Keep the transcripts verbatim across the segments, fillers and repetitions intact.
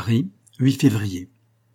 Paris, huit février.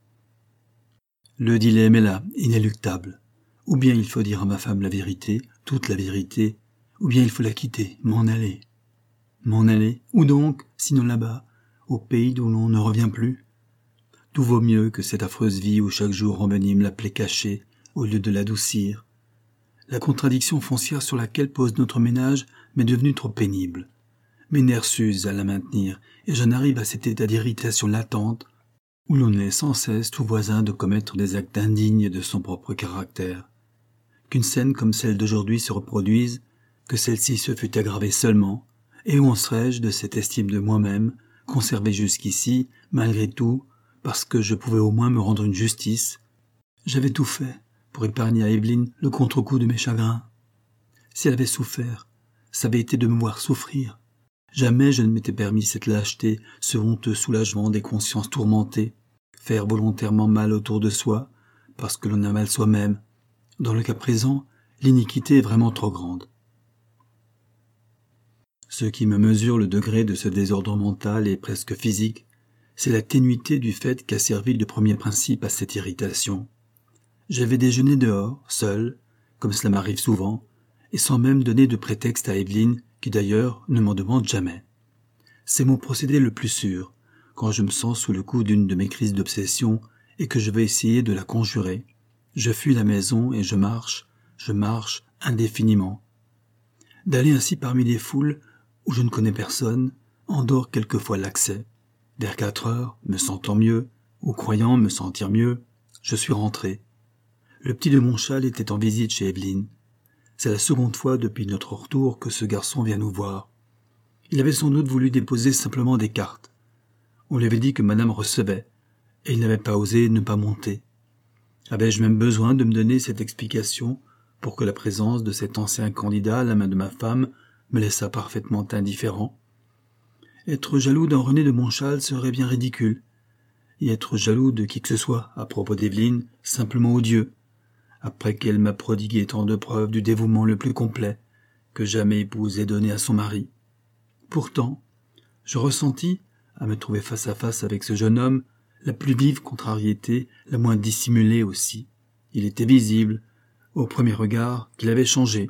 Le dilemme est là, inéluctable. Ou bien il faut dire à ma femme la vérité, toute la vérité, ou bien il faut la quitter, m'en aller. M'en aller, où donc, sinon là-bas, au pays d'où l'on ne revient plus? Tout vaut mieux que cette affreuse vie où chaque jour envenime la plaie cachée, au lieu de l'adoucir. La contradiction foncière sur laquelle pose notre ménage m'est devenue trop pénible. Mes nerfs s'usent à la maintenir, et j'en arrive à cet état d'irritation latente, où l'on est sans cesse tout voisin de commettre des actes indignes de son propre caractère. Qu'une scène comme celle d'aujourd'hui se reproduise, que celle-ci se fût aggravée seulement, et où en serais-je de cette estime de moi-même, conservée jusqu'ici, malgré tout, parce que je pouvais au moins me rendre une justice. J'avais tout fait pour épargner à Evelyne le contre-coup de mes chagrins. Si elle avait souffert, ça avait été de me voir souffrir. Jamais je ne m'étais permis cette lâcheté, ce honteux soulagement des consciences tourmentées, faire volontairement mal autour de soi, parce que l'on a mal soi-même. Dans le cas présent, l'iniquité est vraiment trop grande. Ce qui me mesure le degré de ce désordre mental et presque physique, c'est la ténuité du fait qu'a servi le premier principe à cette irritation. J'avais déjeuné dehors, seul, comme cela m'arrive souvent, et sans même donner de prétexte à Evelyne, qui d'ailleurs ne m'en demande jamais. C'est mon procédé le plus sûr, quand je me sens sous le coup d'une de mes crises d'obsession et que je vais essayer de la conjurer. Je fuis la maison et je marche, je marche indéfiniment. D'aller ainsi parmi les foules où je ne connais personne endort quelquefois l'accès. Vers quatre heures, me sentant mieux, ou croyant me sentir mieux, je suis rentré. Le petit de Montchal était en visite chez Evelyne. C'est la seconde fois depuis notre retour que ce garçon vient nous voir. Il avait sans doute voulu déposer simplement des cartes. On lui avait dit que madame recevait, et il n'avait pas osé ne pas monter. Avais-je même besoin de me donner cette explication pour que la présence de cet ancien candidat à la main de ma femme me laissât parfaitement indifférent? Être jaloux d'un René de Montchal serait bien ridicule, et être jaloux de qui que ce soit à propos d'Evelyne simplement odieux, après qu'elle m'a prodigué tant de preuves du dévouement le plus complet que jamais épouse ait donné à son mari. Pourtant, je ressentis, à me trouver face à face avec ce jeune homme, la plus vive contrariété, la moins dissimulée aussi. Il était visible, au premier regard, qu'il avait changé.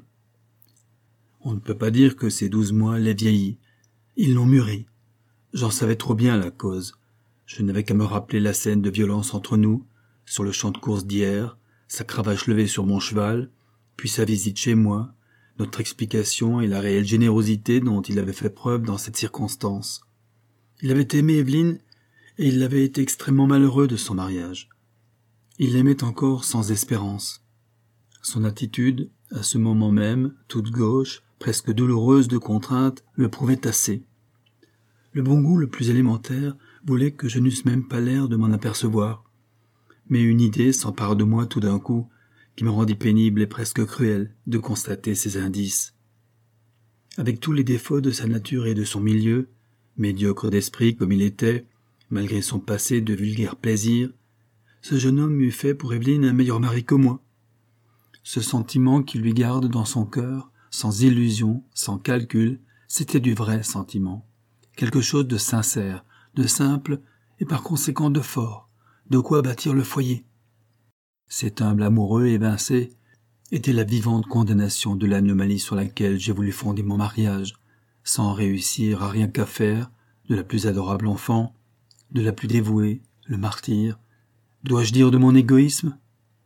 On ne peut pas dire que ces douze mois l'aient vieilli. Ils l'ont mûri. J'en savais trop bien la cause. Je n'avais qu'à me rappeler la scène de violence entre nous, sur le champ de course d'hier, sa cravache levée sur mon cheval, puis sa visite chez moi, notre explication et la réelle générosité dont il avait fait preuve dans cette circonstance. Il avait aimé Evelyne, et il avait été extrêmement malheureux de son mariage. Il l'aimait encore sans espérance. Son attitude, à ce moment même, toute gauche, presque douloureuse de contrainte, le prouvait assez. Le bon goût le plus élémentaire voulait que je n'eusse même pas l'air de m'en apercevoir. Mais une idée s'empara de moi tout d'un coup, qui me rendit pénible et presque cruel de constater ces indices. Avec tous les défauts de sa nature et de son milieu, médiocre d'esprit comme il était, malgré son passé de vulgaire plaisir, ce jeune homme eût fait pour Evelyne un meilleur mari que moi. Ce sentiment qu'il lui garde dans son cœur, sans illusion, sans calcul, c'était du vrai sentiment, quelque chose de sincère, de simple et par conséquent de fort, de quoi bâtir le foyer. Cet humble amoureux évincé était la vivante condamnation de l'anomalie sur laquelle j'ai voulu fonder mon mariage, sans réussir à rien qu'à faire de la plus adorable enfant, de la plus dévouée, le martyr. Dois-je dire de mon égoïsme?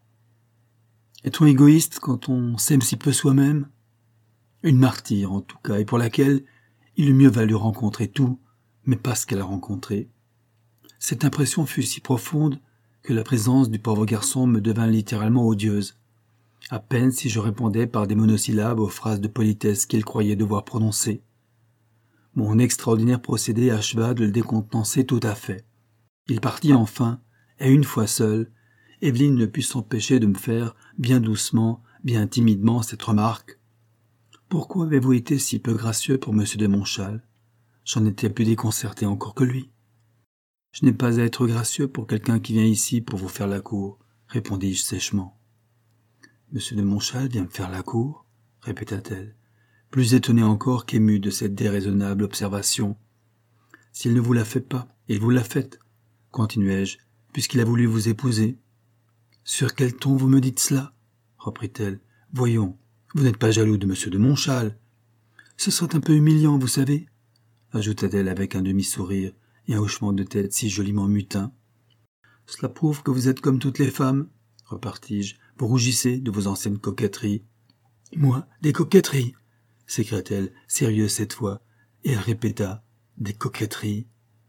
Est-on égoïste quand on s'aime si peu soi-même? Une martyre en tout cas, et pour laquelle il eût mieux valu rencontrer tout, mais pas ce qu'elle a rencontré. Cette impression fut si profonde que la présence du pauvre garçon me devint littéralement odieuse. À peine si je répondais par des monosyllabes aux phrases de politesse qu'il croyait devoir prononcer. Mon extraordinaire procédé acheva de le décontenancer tout à fait. Il partit enfin, et une fois seul, Evelyne ne put s'empêcher de me faire, bien doucement, bien timidement, cette remarque. « Pourquoi avez-vous été si peu gracieux pour monsieur de Montchal? J'en étais plus déconcerté encore que lui. »« Je n'ai pas à être gracieux pour quelqu'un qui vient ici pour vous faire la cour, » répondis-je sèchement. « Monsieur de Montchal vient me faire la cour ?» répéta-t-elle, plus étonnée encore qu'émue de cette déraisonnable observation. « S'il ne vous la fait pas, il vous l'a faite. continuai-je, puisqu'il a voulu vous épouser. Sur quel ton vous me dites cela? Reprit-elle. Voyons, vous n'êtes pas jaloux de monsieur de Montchal. Ce serait un peu humiliant, vous savez, ajouta-t-elle avec un demi-sourire et un hochement de tête si joliment mutin. Cela prouve que vous êtes comme toutes les femmes, repartis-je. Vous rougissez de vos anciennes coquetteries. Moi, des coquetteries, s'écria-t-elle, sérieuse cette fois, et elle répéta, des coquetteries.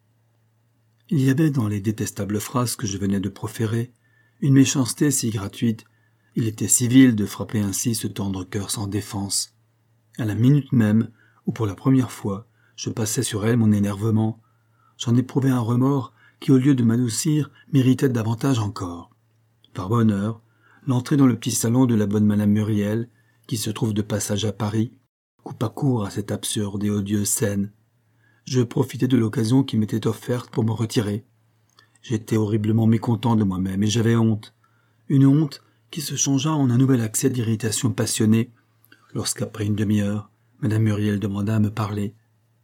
Il y avait dans les détestables phrases que je venais de proférer une méchanceté si gratuite, il était si vil de frapper ainsi ce tendre cœur sans défense. À la minute même où pour la première fois je passais sur elle mon énervement, j'en éprouvais un remords qui, au lieu de m'adoucir, m'irritait davantage encore. Par bonheur, l'entrée dans le petit salon de la bonne madame Muriel, qui se trouve de passage à Paris, coupa court à cette absurde et odieuse scène. Je profitai de l'occasion qui m'était offerte pour me retirer. J'étais horriblement mécontent de moi-même et j'avais honte. Une honte qui se changea en un nouvel accès d'irritation passionnée, lorsqu'après une demi-heure, madame Muriel demanda à me parler.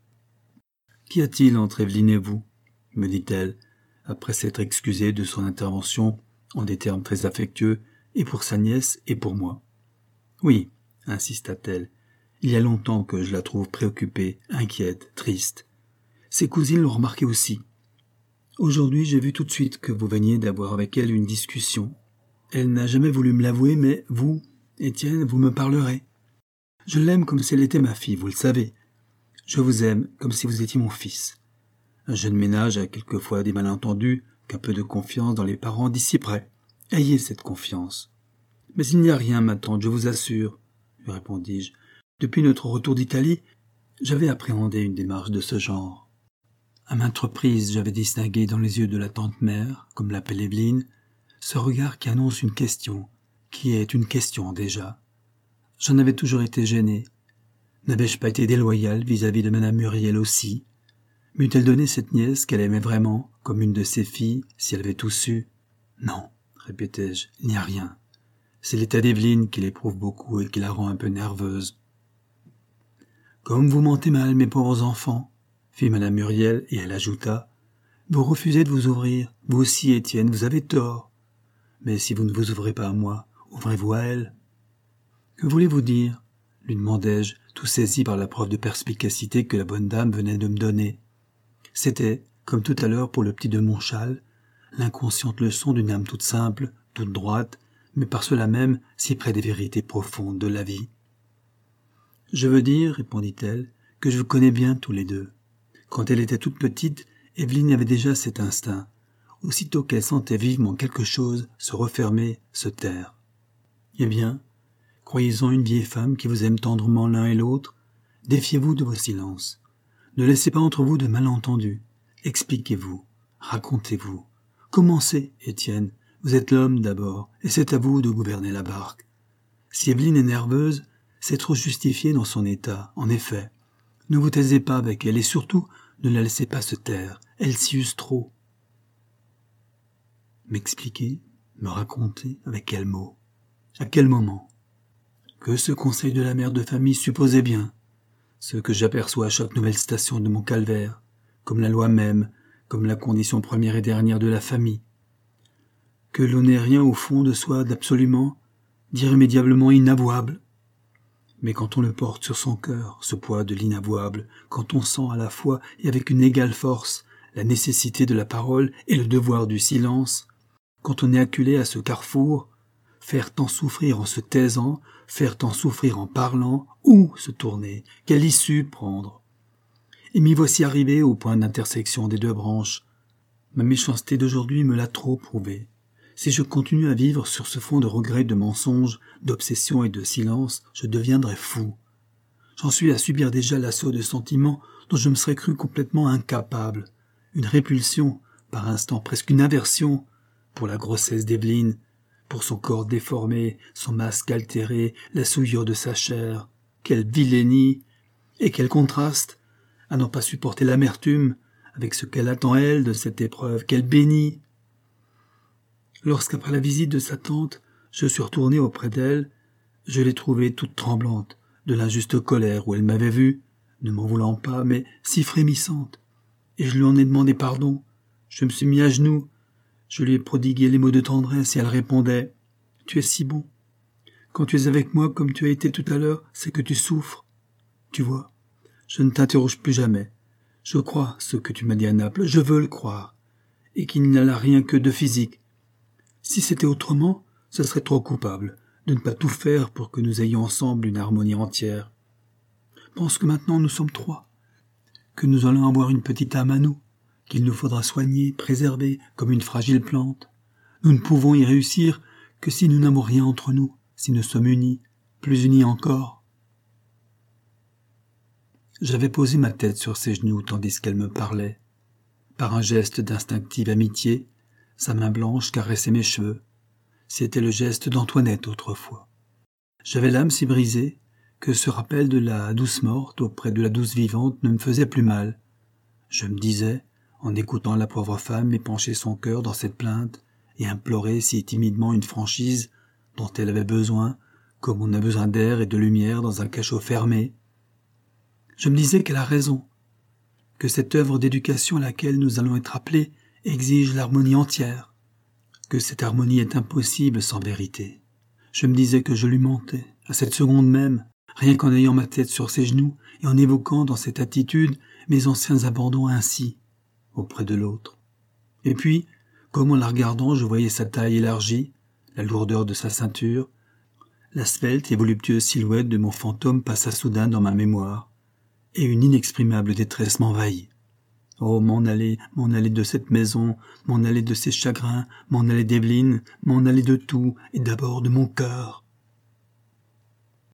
« Qu'y a-t-il entre Evelyne et vous ?» me dit-elle, après s'être excusée de son intervention en des termes très affectueux, et pour sa nièce et pour moi. « Oui, » insista-t-elle, « il y a longtemps que je la trouve préoccupée, inquiète, triste. Ses cousines l'ont remarqué aussi. Aujourd'hui, j'ai vu tout de suite que vous veniez d'avoir avec elle une discussion. Elle n'a jamais voulu me l'avouer, mais vous, Étienne, vous me parlerez. Je l'aime comme si elle était ma fille, vous le savez. Je vous aime comme si vous étiez mon fils. Un jeune ménage a quelquefois des malentendus, qu'un peu de confiance dans les parents dissiperait. Ayez cette confiance. Mais il n'y a rien, ma tante, je vous assure, lui répondis-je. Depuis notre retour d'Italie, j'avais appréhendé une démarche de ce genre. À maintes reprises, j'avais distingué dans les yeux de la tante-mère, comme l'appelle Evelyne, ce regard qui annonce une question, qui est une question déjà. J'en avais toujours été gêné. N'avais-je pas été déloyal vis-à-vis de madame Muriel aussi? M'eût-elle donné cette nièce qu'elle aimait vraiment, comme une de ses filles, si elle avait tout su? Non, répétai-je, il n'y a rien. C'est l'état d'Evelyne qui l'éprouve beaucoup et qui la rend un peu nerveuse. Comme vous mentez mal, mes pauvres enfants, fit madame Muriel, et elle ajouta, vous refusez de vous ouvrir, vous aussi, Étienne, vous avez tort. Mais si vous ne vous ouvrez pas à moi, ouvrez-vous à elle. Que voulez-vous dire? Lui demandai-je, tout saisi par la preuve de perspicacité que la bonne dame venait de me donner. C'était, comme tout à l'heure pour le petit de Montchal, l'inconsciente leçon d'une âme toute simple, toute droite, mais par cela même si près des vérités profondes de la vie. « Je veux dire, répondit-elle, que je vous connais bien tous les deux. Quand elle était toute petite, Evelyne avait déjà cet instinct. Aussitôt qu'elle sentait vivement quelque chose, se refermer, se taire. Eh bien, croyez-en une vieille femme qui vous aime tendrement l'un et l'autre, défiez-vous de vos silences. Ne laissez pas entre vous de malentendus. Expliquez-vous, racontez-vous. Commencez, Étienne. Vous êtes l'homme d'abord, et c'est à vous de gouverner la barque. Si Evelyne est nerveuse, c'est trop justifié dans son état, en effet. Ne vous taisez pas avec elle, et surtout, ne la laissez pas se taire. Elle s'y use trop. M'expliquer, me raconter, avec quels mots? À quel moment? Que ce conseil de la mère de famille supposait bien, ce que j'aperçois à chaque nouvelle station de mon calvaire, comme la loi même, comme la condition première et dernière de la famille. Que l'on n'ait rien au fond de soi d'absolument, d'irrémédiablement inavouable. Mais quand on le porte sur son cœur, ce poids de l'inavouable, quand on sent à la fois et avec une égale force la nécessité de la parole et le devoir du silence, quand on est acculé à ce carrefour, faire tant souffrir en se taisant, faire tant souffrir en parlant, où se tourner, quelle issue prendre? Et m'y voici arrivé au point d'intersection des deux branches. Ma méchanceté d'aujourd'hui me l'a trop prouvé. Si je continue à vivre sur ce fond de regrets, de mensonges, d'obsessions et de silence, je deviendrai fou. J'en suis à subir déjà l'assaut de sentiments dont je me serais cru complètement incapable. Une répulsion, par instant presque une aversion, pour la grossesse d'Evelyne, pour son corps déformé, son masque altéré, la souillure de sa chair. Quelle vilainie! Et quel contraste, à n'en pas supporter l'amertume, avec ce qu'elle attend elle de cette épreuve, qu'elle bénit. Lorsqu'après la visite de sa tante, je suis retourné auprès d'elle, je l'ai trouvée toute tremblante, de l'injuste colère où elle m'avait vu, ne m'en voulant pas, mais si frémissante, et je lui en ai demandé pardon, Je me suis mis à genoux. Je lui ai prodigué les mots de tendresse et elle répondait « Tu es si bon. Quand tu es avec moi comme tu as été tout à l'heure, c'est que tu souffres. Tu vois, je ne t'interroge plus jamais. Je crois ce que tu m'as dit à Naples, je veux le croire. Et qu'il n'y a là rien que de physique. Si c'était autrement, ce serait trop coupable de ne pas tout faire pour que nous ayons ensemble une harmonie entière. Pense que maintenant nous sommes trois, que nous allons avoir une petite âme à nous, qu'il nous faudra soigner, préserver comme une fragile plante. Nous ne pouvons y réussir que si nous n'avons rien entre nous, si nous sommes unis, plus unis encore. » J'avais posé ma tête sur ses genoux tandis qu'elle me parlait. Par un geste d'instinctive amitié, sa main blanche caressait mes cheveux. C'était le geste d'Antoinette autrefois. J'avais l'âme si brisée que ce rappel de la douce morte auprès de la douce vivante ne me faisait plus mal. Je me disais, en écoutant la pauvre femme épancher son cœur dans cette plainte et implorer si timidement une franchise dont elle avait besoin, comme on a besoin d'air et de lumière dans un cachot fermé. Je me disais qu'elle a raison, que cette œuvre d'éducation à laquelle nous allons être appelés exige l'harmonie entière, que cette harmonie est impossible sans vérité. Je me disais que je lui mentais, à cette seconde même, rien qu'en ayant ma tête sur ses genoux et en évoquant dans cette attitude mes anciens abandons ainsi, auprès de l'autre. Et puis, comme en la regardant, je voyais sa taille élargie, la lourdeur de sa ceinture, la svelte et voluptueuse silhouette de mon fantôme passa soudain dans ma mémoire, et une inexprimable détresse m'envahit. Oh, m'en aller, m'en aller de cette maison, m'en aller de ses chagrins, m'en aller d'Evelyne, m'en aller de tout, et d'abord de mon cœur.